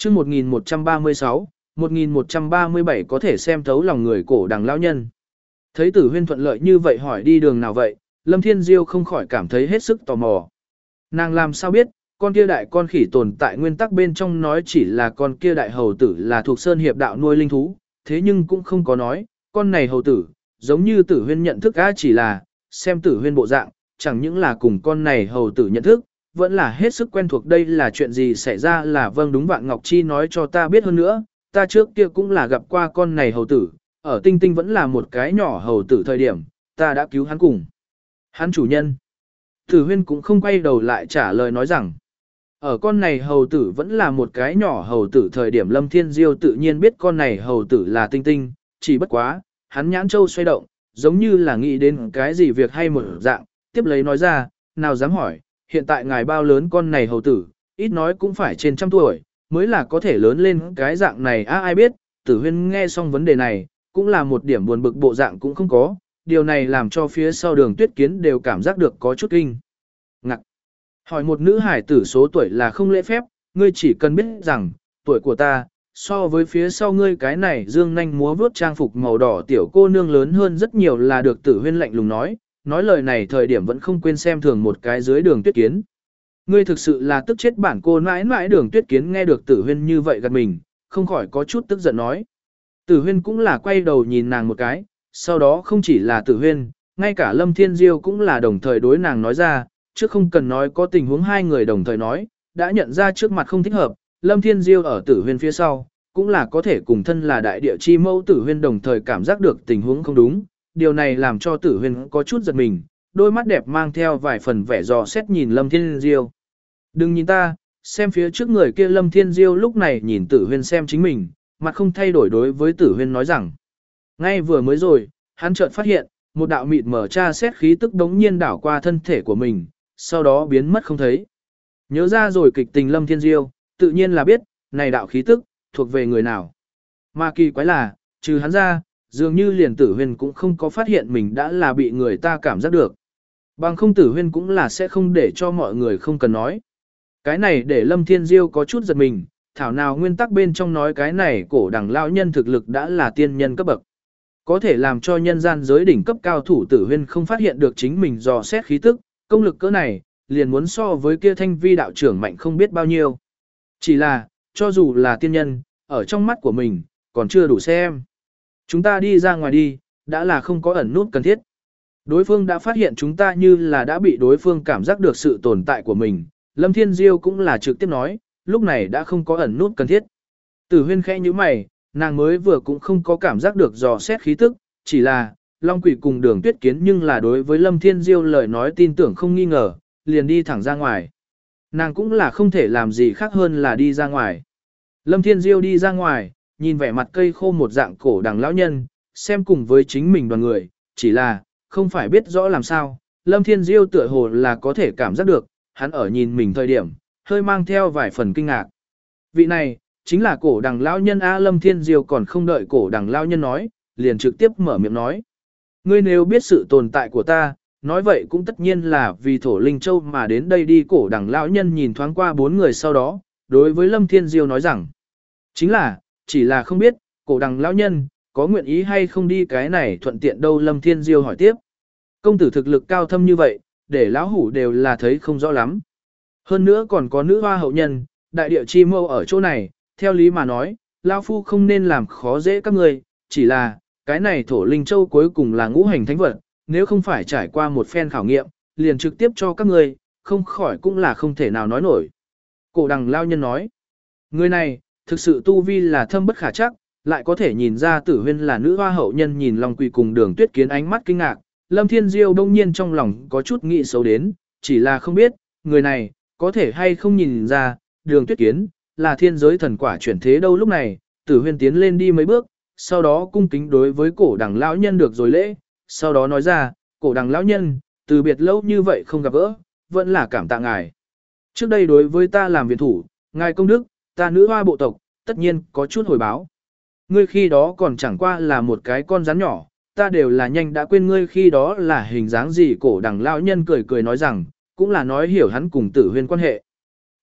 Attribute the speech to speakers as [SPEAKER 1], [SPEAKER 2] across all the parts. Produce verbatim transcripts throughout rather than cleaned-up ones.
[SPEAKER 1] chương một nghìn một trăm ba mươi sáu, một nghìn một trăm ba mươi bảy có thể xem thấu lòng người cổ đằng lão nhân. Thấy Tử Huyên thuận lợi như vậy hỏi đi đường nào vậy, Lâm Thiên Diêu không khỏi cảm thấy hết sức tò mò. Nàng làm sao biết, con kia đại con khỉ tồn tại nguyên tắc bên trong nói chỉ là con kia đại hầu tử là thuộc sơn hiệp đạo nuôi linh thú, thế nhưng cũng không có nói, con này hầu tử, giống như Tử Huyên nhận thức á chỉ là, xem Tử Huyên bộ dạng, chẳng những là cùng con này hầu tử nhận thức, vẫn là hết sức quen thuộc đây là chuyện gì xảy ra là vâng đúng Vạn Ngọc Chi nói cho ta biết hơn nữa, ta trước kia cũng là gặp qua con này hầu tử, ở Tinh Tinh vẫn là một cái nhỏ hầu tử thời điểm, ta đã cứu hắn cùng. Hắn chủ nhân. Tử Huyên cũng không quay đầu lại trả lời nói rằng, ở con này hầu tử vẫn là một cái nhỏ hầu tử thời điểm Lâm Thiên Diêu tự nhiên biết con này hầu tử là Tinh Tinh, chỉ bất quá, hắn nhãn châu xoay động, giống như là nghĩ đến cái gì việc hay một dạng, tiếp lấy nói ra, nào dám hỏi, hiện tại ngài bao lớn con này hầu tử, ít nói cũng phải trên trăm tuổi, mới là có thể lớn lên cái dạng này á ai biết, Tử Huyên nghe xong vấn đề này, cũng là một điểm buồn bực bộ dạng cũng không có, điều này làm cho phía sau Đường Tuyết Kiến đều cảm giác được có chút kinh ngạc. Hỏi một nữ hải tử số tuổi là không lễ phép, ngươi chỉ cần biết rằng, tuổi của ta, so với phía sau ngươi cái này dương nanh múa vướt trang phục màu đỏ tiểu cô nương lớn hơn rất nhiều là được Tử Huyên lạnh lùng nói, nói lời này thời điểm vẫn không quên xem thường một cái dưới Đường Tuyết Kiến. Ngươi thực sự là tức chết bản cô mãi mãi Đường Tuyết Kiến nghe được Tử Huyên như vậy gật mình, không khỏi có chút tức giận nói. Tử Huyên cũng là quay đầu nhìn nàng một cái, sau đó không chỉ là Tử Huyên, ngay cả Lâm Thiên Diêu cũng là đồng thời đối nàng nói ra, chứ không cần nói có tình huống hai người đồng thời nói, đã nhận ra trước mặt không thích hợp, Lâm Thiên Diêu ở Tử Huyên phía sau, cũng là có thể cùng thân là đại địa chi mẫu Tử Huyên đồng thời cảm giác được tình huống không đúng, điều này làm cho Tử Huyên có chút giật mình, đôi mắt đẹp mang theo vài phần vẻ dò xét nhìn Lâm Thiên Diêu. Đừng nhìn ta, xem phía trước người kia Lâm Thiên Diêu lúc này nhìn Tử Huyên xem chính mình, mặt không thay đổi đối với Tử Huyên nói rằng. Ngay vừa mới rồi, hắn chợt phát hiện, một đạo mịt mở tra xét khí tức đống nhiên đảo qua thân thể của mình, sau đó biến mất không thấy. Nhớ ra rồi kịch tình Lâm Thiên Diêu, tự nhiên là biết, này đạo khí tức, thuộc về người nào. Mà kỳ quái là, trừ hắn ra, dường như liền Tử Huyên cũng không có phát hiện mình đã là bị người ta cảm giác được. Bằng không Tử Huyên cũng là sẽ không để cho mọi người không cần nói. Cái này để Lâm Thiên Diêu có chút giật mình, thảo nào nguyên tắc bên trong nói cái này cổ đằng lão nhân thực lực đã là tiên nhân cấp bậc. Có thể làm cho nhân gian giới đỉnh cấp cao thủ Tử Huyên không phát hiện được chính mình dò xét khí tức, công lực cỡ này, liền muốn so với kia thanh vi đạo trưởng mạnh không biết bao nhiêu. Chỉ là, cho dù là tiên nhân, ở trong mắt của mình, còn chưa đủ xem. Chúng ta đi ra ngoài đi, đã là không có ẩn nút cần thiết. Đối phương đã phát hiện chúng ta như là đã bị đối phương cảm giác được sự tồn tại của mình. Lâm Thiên Diêu cũng là trực tiếp nói, lúc này đã không có ẩn nút cần thiết. Tử Huyên khẽ như mày, nàng mới vừa cũng không có cảm giác được dò xét khí tức, chỉ là, Long Quỷ cùng Đường Tuyết Kiến nhưng là đối với Lâm Thiên Diêu lời nói tin tưởng không nghi ngờ, liền đi thẳng ra ngoài. Nàng cũng là không thể làm gì khác hơn là đi ra ngoài. Lâm Thiên Diêu đi ra ngoài, nhìn vẻ mặt cây khô một dạng cổ đằng lão nhân, xem cùng với chính mình đoàn người, chỉ là, không phải biết rõ làm sao, Lâm Thiên Diêu tựa hồ là có thể cảm giác được, hắn ở nhìn mình thời điểm, hơi mang theo vài phần kinh ngạc. Vị này, chính là cổ đằng lão nhân A. Lâm Thiên Diêu còn không đợi cổ đằng lão nhân nói, liền trực tiếp mở miệng nói. Ngươi nếu biết sự tồn tại của ta, nói vậy cũng tất nhiên là vì thổ linh châu mà đến đây đi. Cổ đằng lão nhân nhìn thoáng qua bốn người sau đó, đối với Lâm Thiên Diêu nói rằng, chính là, chỉ là không biết, cổ đằng lão nhân, có nguyện ý hay không đi cái này thuận tiện đâu. Lâm Thiên Diêu hỏi tiếp, công tử thực lực cao thâm như vậy, để lão hủ đều là thấy không rõ lắm. Hơn nữa còn có nữ hoa hậu nhân, đại địa chi mâu ở chỗ này, theo lý mà nói, lão phu không nên làm khó dễ các người, chỉ là, cái này thổ linh châu cuối cùng là ngũ hành thánh vật, nếu không phải trải qua một phen khảo nghiệm, liền trực tiếp cho các người, không khỏi cũng là không thể nào nói nổi. Cổ đằng lao nhân nói, người này, thực sự tu vi là thâm bất khả chắc, lại có thể nhìn ra Tử Huyên là nữ hoa hậu nhân. Nhìn Long Quỷ cùng Đường Tuyết Kiến ánh mắt kinh ngạc, Lâm Thiên Diêu đông nhiên trong lòng có chút nghĩ xấu đến, chỉ là không biết, người này, có thể hay không nhìn ra, Đường Tuyết Kiến, là thiên giới thần quả chuyển thế đâu. Lúc này, Tử Huyên tiến lên đi mấy bước, sau đó cung kính đối với cổ đằng lão nhân được rồi lễ, sau đó nói ra, cổ đằng lão nhân, từ biệt lâu như vậy không gặp gỡ, vẫn là cảm tạ ngài. Trước đây đối với ta làm viện thủ, ngài công đức, ta nữ hoa bộ tộc, tất nhiên có chút hồi báo. Ngươi khi đó còn chẳng qua là một cái con rắn nhỏ, ta đều là nhanh đã quên ngươi khi đó là hình dáng gì. Cổ đằng lão nhân cười cười nói rằng, cũng là nói hiểu hắn cùng Tử Huyên quan hệ.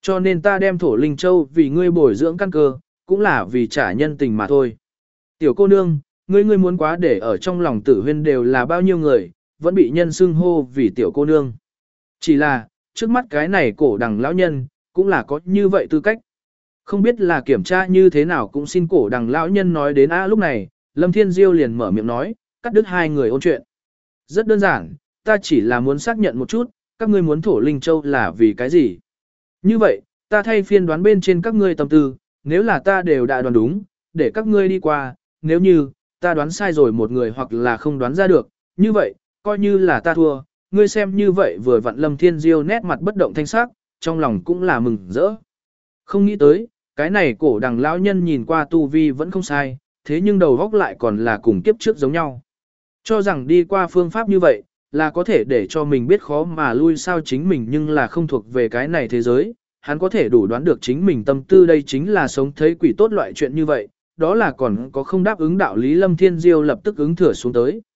[SPEAKER 1] Cho nên ta đem thổ linh châu vì ngươi bồi dưỡng căn cơ, cũng là vì trả nhân tình mà thôi. Tiểu cô nương, ngươi ngươi muốn quá để ở trong lòng Tử Huyên đều là bao nhiêu người, vẫn bị nhân xưng hô vì tiểu cô nương. Chỉ là, trước mắt cái này cổ đằng lão nhân, cũng là có như vậy tư cách. Không biết là kiểm tra như thế nào cũng xin cổ đằng lão nhân nói đến a lúc này, Lâm Thiên Diêu liền mở miệng nói, cắt đứt hai người ôn chuyện. Rất đơn giản, ta chỉ là muốn xác nhận một chút, các ngươi muốn thổ linh châu là vì cái gì. Như vậy, ta thay phiên đoán bên trên các ngươi tâm tư, nếu là ta đều đã đoán đúng, để các ngươi đi qua, nếu như, ta đoán sai rồi một người hoặc là không đoán ra được, như vậy, coi như là ta thua, ngươi xem như vậy vừa vặn Lâm Thiên Diêu nét mặt bất động thanh sắc, trong lòng cũng là mừng rỡ. Không nghĩ tới, cái này cổ đằng lão nhân nhìn qua tu vi vẫn không sai, thế nhưng đầu góc lại còn là cùng kiếp trước giống nhau. Cho rằng đi qua phương pháp như vậy, là có thể để cho mình biết khó mà lui sao chính mình nhưng là không thuộc về cái này thế giới, hắn có thể đủ đoán được chính mình tâm tư đây chính là sống thấy quỷ tốt loại chuyện như vậy, đó là còn có không đáp ứng đạo lý Lâm Thiên Diêu lập tức ứng thừa xuống tới.